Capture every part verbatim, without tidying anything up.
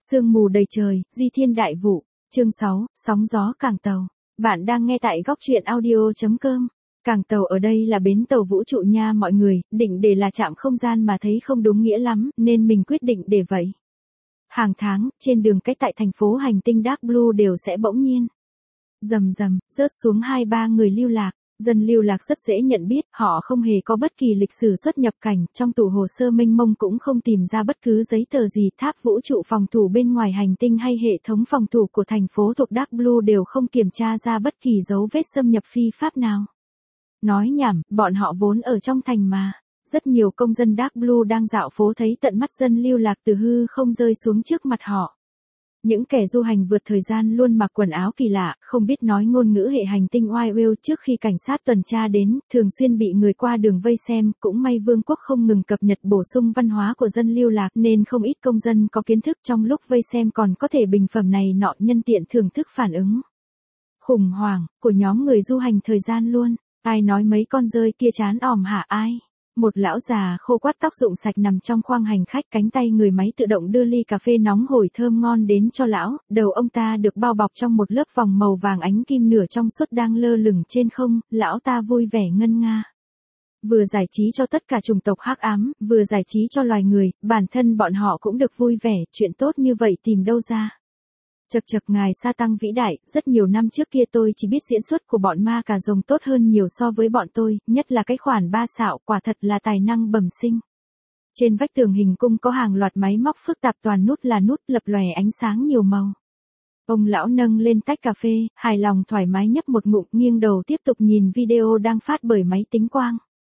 Sương mù đầy trời, di thiên đại vụ, chương sáu, sóng gió cảng tàu. Bạn đang nghe tại góc truyện audio.com. Cảng tàu ở đây là bến tàu vũ trụ nha mọi người, định để là trạm không gian mà thấy không đúng nghĩa lắm, nên mình quyết định để vậy. Hàng tháng, trên đường cách tại thành phố hành tinh Dark Blue đều sẽ bỗng nhiên rầm rầm, rớt xuống hai ba người lưu lạc. Dân lưu lạc rất dễ nhận biết, họ không hề có bất kỳ lịch sử xuất nhập cảnh, trong tủ hồ sơ mênh mông cũng không tìm ra bất cứ giấy tờ gì, tháp vũ trụ phòng thủ bên ngoài hành tinh hay hệ thống phòng thủ của thành phố thuộc Dark Blue đều không kiểm tra ra bất kỳ dấu vết xâm nhập phi pháp nào. Nói nhảm, bọn họ vốn ở trong thành mà. Rất nhiều công dân Dark Blue đang dạo phố thấy tận mắt dân lưu lạc từ hư không rơi xuống trước mặt họ. Những kẻ du hành vượt thời gian luôn mặc quần áo kỳ lạ, không biết nói ngôn ngữ hệ hành tinh Wildwell trước khi cảnh sát tuần tra đến, thường xuyên bị người qua đường vây xem, cũng may vương quốc không ngừng cập nhật bổ sung văn hóa của dân lưu lạc nên không ít công dân có kiến thức trong lúc vây xem còn có thể bình phẩm này nọ nhân tiện thưởng thức phản ứng khủng hoảng của nhóm người du hành thời gian luôn. Ai nói mấy con rơi kia chán òm hả ai? Một lão già khô quắt tóc rụng sạch nằm trong khoang hành khách, cánh tay người máy tự động đưa ly cà phê nóng hổi thơm ngon đến cho lão, đầu ông ta được bao bọc trong một lớp vòng màu vàng ánh kim nửa trong suốt đang lơ lửng trên không, lão ta vui vẻ ngân nga. Vừa giải trí cho tất cả chủng tộc hắc ám, vừa giải trí cho loài người, bản thân bọn họ cũng được vui vẻ, chuyện tốt như vậy tìm đâu ra. Chật chật ngài sa tăng vĩ đại, rất nhiều năm trước kia tôi chỉ biết diễn xuất của bọn ma cà rồng tốt hơn nhiều so với bọn tôi, nhất là cái khoản ba xạo, quả thật là tài năng bẩm sinh. Trên vách tường hình cung có hàng loạt máy móc phức tạp toàn nút là nút lập lòe ánh sáng nhiều màu. Ông lão nâng lên tách cà phê, hài lòng thoải mái nhấp một ngụm, nghiêng đầu tiếp tục nhìn video đang phát bởi máy tính quang.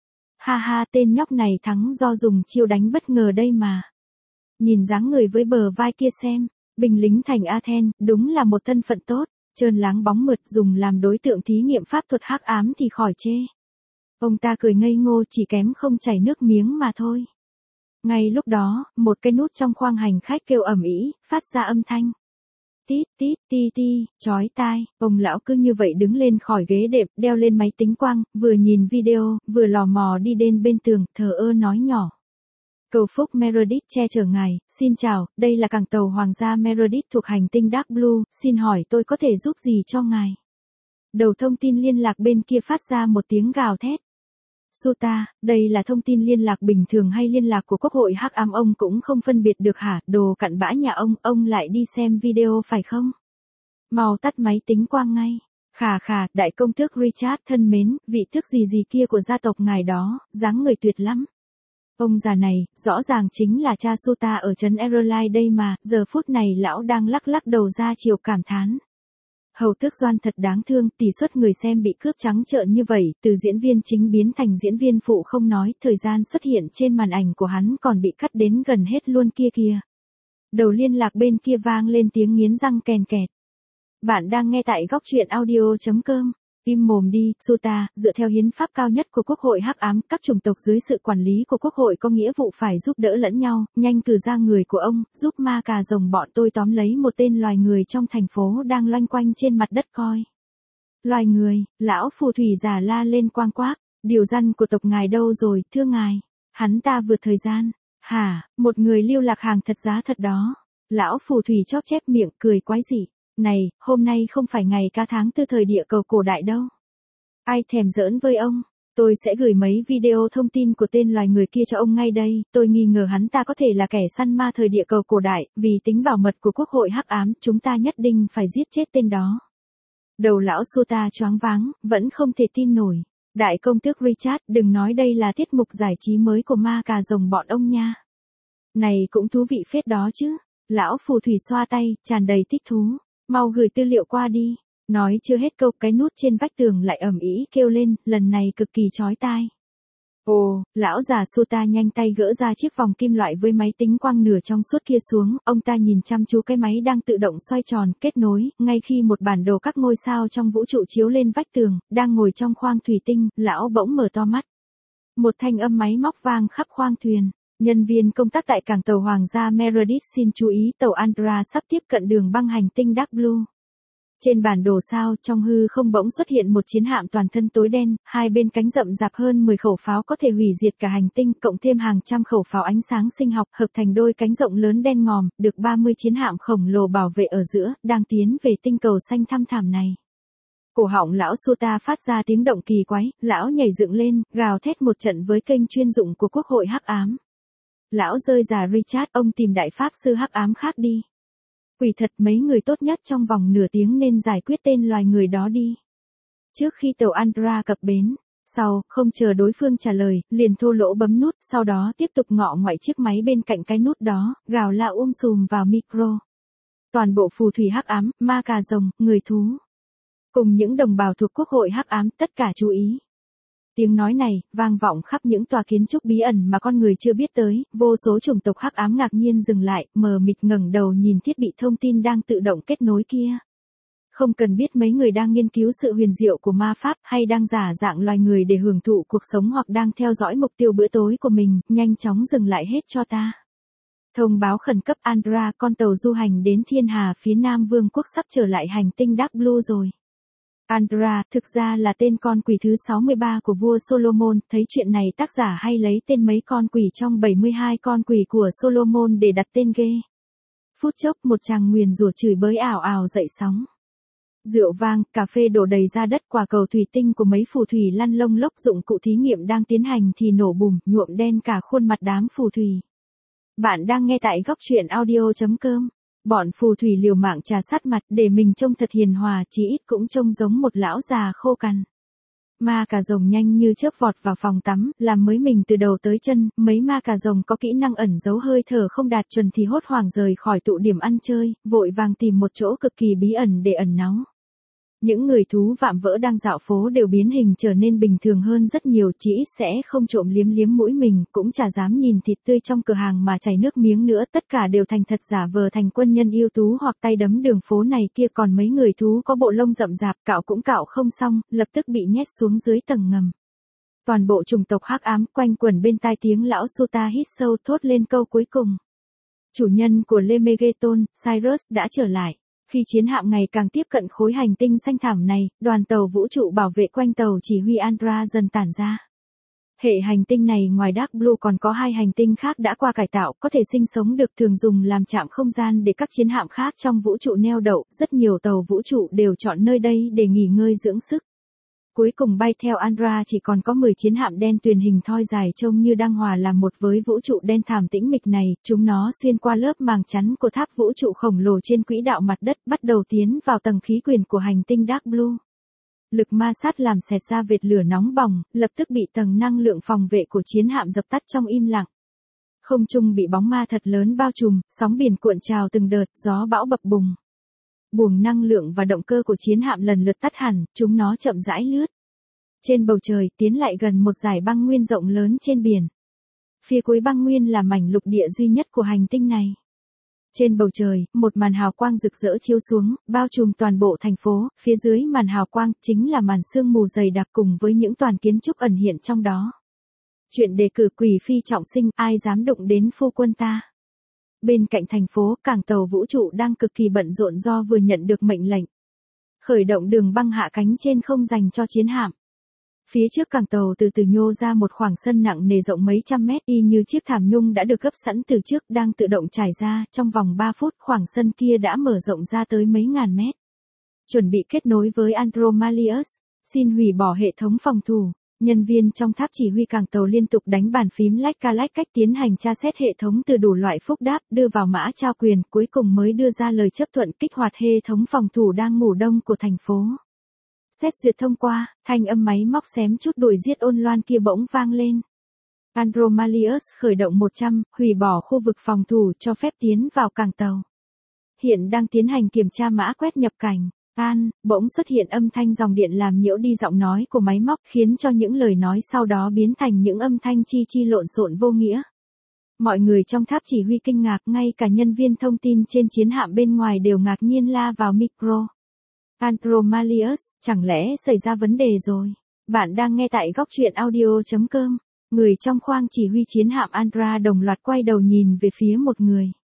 Ha ha, tên nhóc này thắng do dùng chiêu đánh bất ngờ đây mà. Nhìn dáng người với bờ vai kia xem. Binh lính thành Athens, đúng là một thân phận tốt, trơn láng bóng mượt, dùng làm đối tượng thí nghiệm pháp thuật hắc ám thì khỏi chê. Ông ta cười ngây ngô, chỉ kém không chảy nước miếng mà thôi. Ngay lúc đó, một cái nút trong khoang hành khách kêu ầm ĩ, phát ra âm thanh tít tít ti ti, chói tai. Ông lão cứ như vậy đứng lên khỏi ghế đệm, đeo lên máy tính quang, vừa nhìn video, vừa lò mò đi đến bên tường, thờ ơ nói nhỏ. Cầu phúc Meredith che chở ngài, xin chào, đây là cảng tàu Hoàng gia Meredith thuộc hành tinh Dark Blue, xin hỏi tôi có thể giúp gì cho ngài? Đầu thông tin liên lạc bên kia phát ra một tiếng gào thét. Suta, đây là thông tin liên lạc bình thường hay liên lạc của quốc hội hắc ám ông cũng không phân biệt được hả, đồ cặn bã nhà ông, ông lại đi xem video phải không? Mau tắt máy tính quang ngay. Khà khà, đại công tước Richard thân mến, vị tước gì gì kia của gia tộc ngài đó, dáng người tuyệt lắm. Ông già này, rõ ràng chính là cha Suta ở trấn Erlai đây mà, giờ phút này lão đang lắc lắc đầu ra chiều cảm thán. Hầu tước Doan thật đáng thương, tỷ suất người xem bị cướp trắng trợn như vậy, từ diễn viên chính biến thành diễn viên phụ không nói, thời gian xuất hiện trên màn ảnh của hắn còn bị cắt đến gần hết luôn kia kìa. Đầu liên lạc bên kia vang lên tiếng nghiến răng kèn kẹt. Bạn đang nghe tại góc truyện audio.com. Im mồm đi, Suta, dựa theo hiến pháp cao nhất của quốc hội hắc ám, các chủng tộc dưới sự quản lý của quốc hội có nghĩa vụ phải giúp đỡ lẫn nhau, nhanh cử ra người của ông, giúp ma cà rồng bọn tôi tóm lấy một tên loài người trong thành phố đang loanh quanh trên mặt đất coi. Loài người, lão phù thủy già la lên quang quác, điều răn của tộc ngài đâu rồi, thưa ngài, hắn ta vượt thời gian, hả, một người lưu lạc hàng thật giá thật đó. Lão phù thủy chóp chép miệng cười quái dị. Này, hôm nay không phải ngày ca tháng tư thời địa cầu cổ đại đâu. Ai thèm giỡn với ông, tôi sẽ gửi mấy video thông tin của tên loài người kia cho ông ngay đây, tôi nghi ngờ hắn ta có thể là kẻ săn ma thời địa cầu cổ đại, vì tính bảo mật của quốc hội hắc ám, chúng ta nhất định phải giết chết tên đó. Đầu lão Suta choáng váng, vẫn không thể tin nổi. Đại công tước Richard, đừng nói đây là tiết mục giải trí mới của ma cà rồng bọn ông nha. Này cũng thú vị phết đó chứ. Lão phù thủy xoa tay, tràn đầy thích thú. Mau gửi tư liệu qua đi. Nói chưa hết câu, cái nút trên vách tường lại ầm ĩ kêu lên, lần này cực kỳ chói tai. Ồ, lão già Suta nhanh tay gỡ ra chiếc vòng kim loại với máy tính quang nửa trong suốt kia xuống, ông ta nhìn chăm chú cái máy đang tự động xoay tròn, kết nối, ngay khi một bản đồ các ngôi sao trong vũ trụ chiếu lên vách tường, đang ngồi trong khoang thủy tinh, lão bỗng mở to mắt. Một thanh âm máy móc vang khắp khoang thuyền. Nhân viên công tác tại cảng tàu Hoàng gia Meredith xin chú ý, tàu Andra sắp tiếp cận đường băng hành tinh Dark Blue. Trên bản đồ sao, trong hư không bỗng xuất hiện một chiến hạm toàn thân tối đen, hai bên cánh rậm rạp hơn mười khẩu pháo có thể hủy diệt cả hành tinh, cộng thêm hàng trăm khẩu pháo ánh sáng sinh học, hợp thành đôi cánh rộng lớn đen ngòm, được ba mươi chiến hạm khổng lồ bảo vệ ở giữa, đang tiến về tinh cầu xanh thăm thẳm này. Cổ họng lão Suta phát ra tiếng động kỳ quái, lão nhảy dựng lên, gào thét một trận với kênh chuyên dụng của Quốc hội Hắc Ám. Lão rơi già Richard, ông tìm đại pháp sư Hắc Ám khác đi. Quỷ thật, mấy người tốt nhất trong vòng nửa tiếng nên giải quyết tên loài người đó đi. Trước khi tàu Andra cập bến, sau, không chờ đối phương trả lời, liền thô lỗ bấm nút, sau đó tiếp tục ngọ ngoại chiếc máy bên cạnh cái nút đó, gào la um sùm vào micro. Toàn bộ phù thủy Hắc Ám, ma cà rồng, người thú, cùng những đồng bào thuộc Quốc hội Hắc Ám, tất cả chú ý. Tiếng nói này, vang vọng khắp những tòa kiến trúc bí ẩn mà con người chưa biết tới, vô số chủng tộc Hắc Ám ngạc nhiên dừng lại, mờ mịt ngẩng đầu nhìn thiết bị thông tin đang tự động kết nối kia. Không cần biết mấy người đang nghiên cứu sự huyền diệu của ma pháp hay đang giả dạng loài người để hưởng thụ cuộc sống hoặc đang theo dõi mục tiêu bữa tối của mình, nhanh chóng dừng lại hết cho ta. Thông báo khẩn cấp Andra, con tàu du hành đến thiên hà phía Nam Vương quốc sắp trở lại hành tinh Dark Blue rồi. Andra, thực ra là tên con quỷ thứ sáu mươi ba của vua Solomon, thấy chuyện này tác giả hay lấy tên mấy con quỷ trong bảy mươi hai con quỷ của Solomon để đặt tên ghê. Phút chốc một tràng nguyền rủa chửi bới ảo ảo dậy sóng. Rượu vang, cà phê đổ đầy ra đất, quả cầu thủy tinh của mấy phù thủy lăn lông lốc, dụng cụ thí nghiệm đang tiến hành thì nổ bùm, nhuộm đen cả khuôn mặt đám phù thủy. Bạn đang nghe tại góc truyện audio chấm com. Bọn phù thủy liều mạng trà sát mặt để mình trông thật hiền hòa, chí ít cũng trông giống một lão già khô cằn. Ma cà rồng nhanh như chớp vọt vào phòng tắm, làm mới mình từ đầu tới chân, mấy ma cà rồng có kỹ năng ẩn giấu hơi thở không đạt chuẩn thì hốt hoảng rời khỏi tụ điểm ăn chơi, vội vàng tìm một chỗ cực kỳ bí ẩn để ẩn náu. Những người thú vạm vỡ đang dạo phố đều biến hình trở nên bình thường hơn rất nhiều, chỉ ít sẽ không trộm liếm liếm mũi mình, cũng chả dám nhìn thịt tươi trong cửa hàng mà chảy nước miếng nữa, tất cả đều thành thật giả vờ thành quân nhân ưu tú hoặc tay đấm đường phố này kia, còn mấy người thú có bộ lông rậm rạp cạo cũng cạo không xong, lập tức bị nhét xuống dưới tầng ngầm. Toàn bộ chủng tộc Hắc Ám quanh quẩn bên tai tiếng lão Suta hít sâu thốt lên câu cuối cùng. Chủ nhân của Lemegeton, Cyrus đã trở lại. Khi chiến hạm ngày càng tiếp cận khối hành tinh xanh thẳm này, đoàn tàu vũ trụ bảo vệ quanh tàu chỉ huy Andra dần tản ra. Hệ hành tinh này ngoài Dark Blue còn có hai hành tinh khác đã qua cải tạo, có thể sinh sống được, thường dùng làm trạm không gian để các chiến hạm khác trong vũ trụ neo đậu, rất nhiều tàu vũ trụ đều chọn nơi đây để nghỉ ngơi dưỡng sức. Cuối cùng bay theo Andra chỉ còn có mười chiến hạm đen tuyền hình thoi dài trông như đang hòa làm một với vũ trụ đen thảm tĩnh mịch này, chúng nó xuyên qua lớp màng chắn của tháp vũ trụ khổng lồ trên quỹ đạo mặt đất, bắt đầu tiến vào tầng khí quyển của hành tinh Dark Blue. Lực ma sát làm xẹt ra vệt lửa nóng bỏng, lập tức bị tầng năng lượng phòng vệ của chiến hạm dập tắt trong im lặng. Không trung bị bóng ma thật lớn bao trùm, sóng biển cuộn trào từng đợt, gió bão bập bùng. Buồng năng lượng và động cơ của chiến hạm lần lượt tắt hẳn, chúng nó chậm rãi lướt trên bầu trời, tiến lại gần một dải băng nguyên rộng lớn trên biển. Phía cuối băng nguyên là mảnh lục địa duy nhất của hành tinh này. Trên bầu trời, một màn hào quang rực rỡ chiếu xuống, bao trùm toàn bộ thành phố, phía dưới màn hào quang chính là màn sương mù dày đặc cùng với những toàn kiến trúc ẩn hiện trong đó. Chuyện đề cử quỷ phi trọng sinh, ai dám đụng đến phu quân ta. Bên cạnh thành phố, cảng tàu vũ trụ đang cực kỳ bận rộn do vừa nhận được mệnh lệnh khởi động đường băng hạ cánh trên không dành cho chiến hạm. Phía trước cảng tàu từ từ nhô ra một khoảng sân nặng nề rộng mấy trăm mét, y như chiếc thảm nhung đã được gấp sẵn từ trước, đang tự động trải ra, trong vòng ba phút khoảng sân kia đã mở rộng ra tới mấy ngàn mét. Chuẩn bị kết nối với Andromalius, xin hủy bỏ hệ thống phòng thủ. Nhân viên trong tháp chỉ huy cảng tàu liên tục đánh bàn phím lách ca lách cách tiến hành tra xét hệ thống từ đủ loại phúc đáp, đưa vào mã trao quyền, cuối cùng mới đưa ra lời chấp thuận kích hoạt hệ thống phòng thủ đang ngủ đông của thành phố. Xét duyệt thông qua, thanh âm máy móc xém chút đuổi giết ôn loan kia bỗng vang lên. Andromalius khởi động một trăm, hủy bỏ khu vực phòng thủ cho phép tiến vào cảng tàu. Hiện đang tiến hành kiểm tra mã quét nhập cảnh. An, bỗng xuất hiện âm thanh dòng điện làm nhiễu đi giọng nói của máy móc, khiến cho những lời nói sau đó biến thành những âm thanh chi chi lộn xộn vô nghĩa. Mọi người trong tháp chỉ huy kinh ngạc, ngay cả nhân viên thông tin trên chiến hạm bên ngoài đều ngạc nhiên la vào micro. Andromalius, chẳng lẽ xảy ra vấn đề rồi? Bạn đang nghe tại góc truyện audio chấm com. Người trong khoang chỉ huy chiến hạm Andra đồng loạt quay đầu nhìn về phía một người.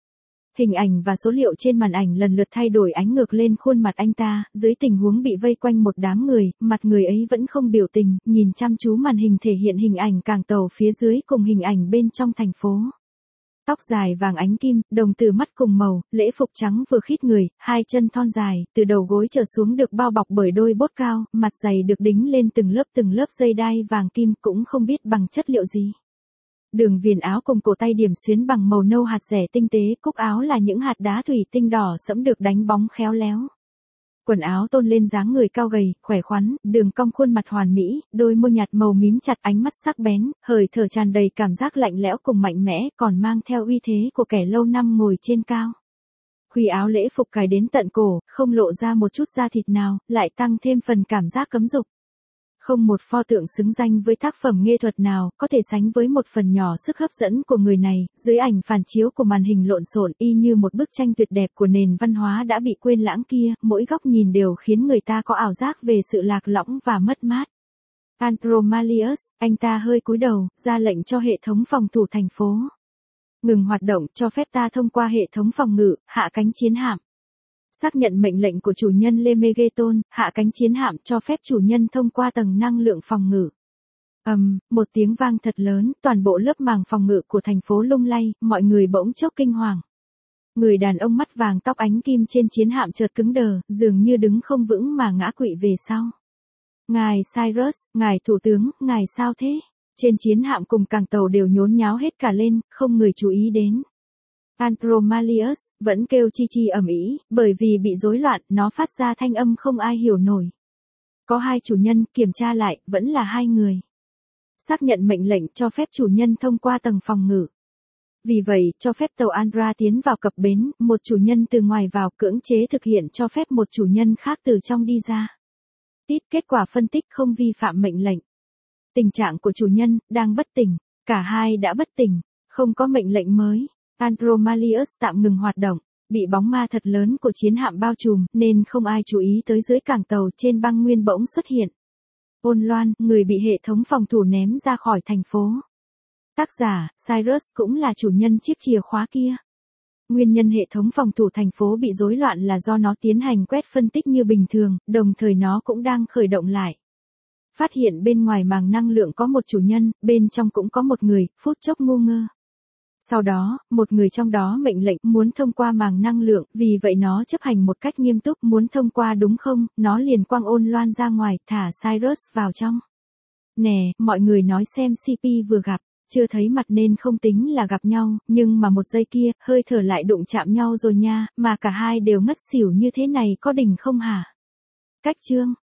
Hình ảnh và số liệu trên màn ảnh lần lượt thay đổi ánh ngược lên khuôn mặt anh ta, dưới tình huống bị vây quanh một đám người, mặt người ấy vẫn không biểu tình, nhìn chăm chú màn hình thể hiện hình ảnh cảng tàu phía dưới cùng hình ảnh bên trong thành phố. Tóc dài vàng ánh kim, đồng tử mắt cùng màu, lễ phục trắng vừa khít người, hai chân thon dài, từ đầu gối trở xuống được bao bọc bởi đôi bốt cao, mặt giày được đính lên từng lớp từng lớp dây đai vàng kim cũng không biết bằng chất liệu gì. Đường viền áo cùng cổ tay điểm xuyến bằng màu nâu hạt rẻ tinh tế, cúc áo là những hạt đá thủy tinh đỏ sẫm được đánh bóng khéo léo. Quần áo tôn lên dáng người cao gầy, khỏe khoắn, đường cong khuôn mặt hoàn mỹ, đôi môi nhạt màu mím chặt, ánh mắt sắc bén, hơi thở tràn đầy cảm giác lạnh lẽo cùng mạnh mẽ, còn mang theo uy thế của kẻ lâu năm ngồi trên cao. Khuy áo lễ phục cài đến tận cổ, không lộ ra một chút da thịt nào, lại tăng thêm phần cảm giác cấm dục. Không một pho tượng xứng danh với tác phẩm nghệ thuật nào có thể sánh với một phần nhỏ sức hấp dẫn của người này, dưới ảnh phản chiếu của màn hình lộn xộn y như một bức tranh tuyệt đẹp của nền văn hóa đã bị quên lãng kia, mỗi góc nhìn đều khiến người ta có ảo giác về sự lạc lõng và mất mát. Andromalius, anh ta hơi cúi đầu, ra lệnh cho hệ thống phòng thủ thành phố. Ngừng hoạt động, cho phép ta thông qua hệ thống phòng ngự, hạ cánh chiến hạm. Xác nhận mệnh lệnh của chủ nhân Lemegeton, hạ cánh chiến hạm, cho phép chủ nhân thông qua tầng năng lượng phòng ngự. Ầm, um, một tiếng vang thật lớn, toàn bộ lớp màng phòng ngự của thành phố lung lay, mọi người bỗng chốc kinh hoàng. Người đàn ông mắt vàng tóc ánh kim trên chiến hạm chợt cứng đờ, dường như đứng không vững mà ngã quỵ về sau. Ngài Cyrus, ngài thủ tướng, ngài sao thế? Trên chiến hạm cùng càng tàu đều nhốn nháo hết cả lên, không người chú ý đến. Andromalius vẫn kêu chi chi ầm ĩ, bởi vì bị rối loạn, nó phát ra thanh âm không ai hiểu nổi. Có hai chủ nhân, kiểm tra lại, vẫn là hai người. Xác nhận mệnh lệnh cho phép chủ nhân thông qua tầng phòng ngự. Vì vậy, cho phép tàu Andra tiến vào cập bến, một chủ nhân từ ngoài vào, cưỡng chế thực hiện cho phép một chủ nhân khác từ trong đi ra. Tít, kết quả phân tích không vi phạm mệnh lệnh. Tình trạng của chủ nhân, đang bất tỉnh, cả hai đã bất tỉnh, không có mệnh lệnh mới. Andromalius tạm ngừng hoạt động, bị bóng ma thật lớn của chiến hạm bao trùm, nên không ai chú ý tới dưới cảng tàu trên băng nguyên bỗng xuất hiện. Ôn Loan, người bị hệ thống phòng thủ ném ra khỏi thành phố. Tác giả, Cyrus cũng là chủ nhân chiếc chìa khóa kia. Nguyên nhân hệ thống phòng thủ thành phố bị rối loạn là do nó tiến hành quét phân tích như bình thường, đồng thời nó cũng đang khởi động lại. Phát hiện bên ngoài màng năng lượng có một chủ nhân, bên trong cũng có một người, phút chốc ngu ngơ. Sau đó, một người trong đó mệnh lệnh muốn thông qua màng năng lượng, vì vậy nó chấp hành một cách nghiêm túc, muốn thông qua đúng không, nó liền quăng Ôn Loan ra ngoài, thả Cyrus vào trong. Nè, mọi người nói xem xê pê vừa gặp, chưa thấy mặt nên không tính là gặp nhau, nhưng mà một giây kia, hơi thở lại đụng chạm nhau rồi nha, mà cả hai đều ngất xỉu như thế này có đỉnh không hả? Cách chương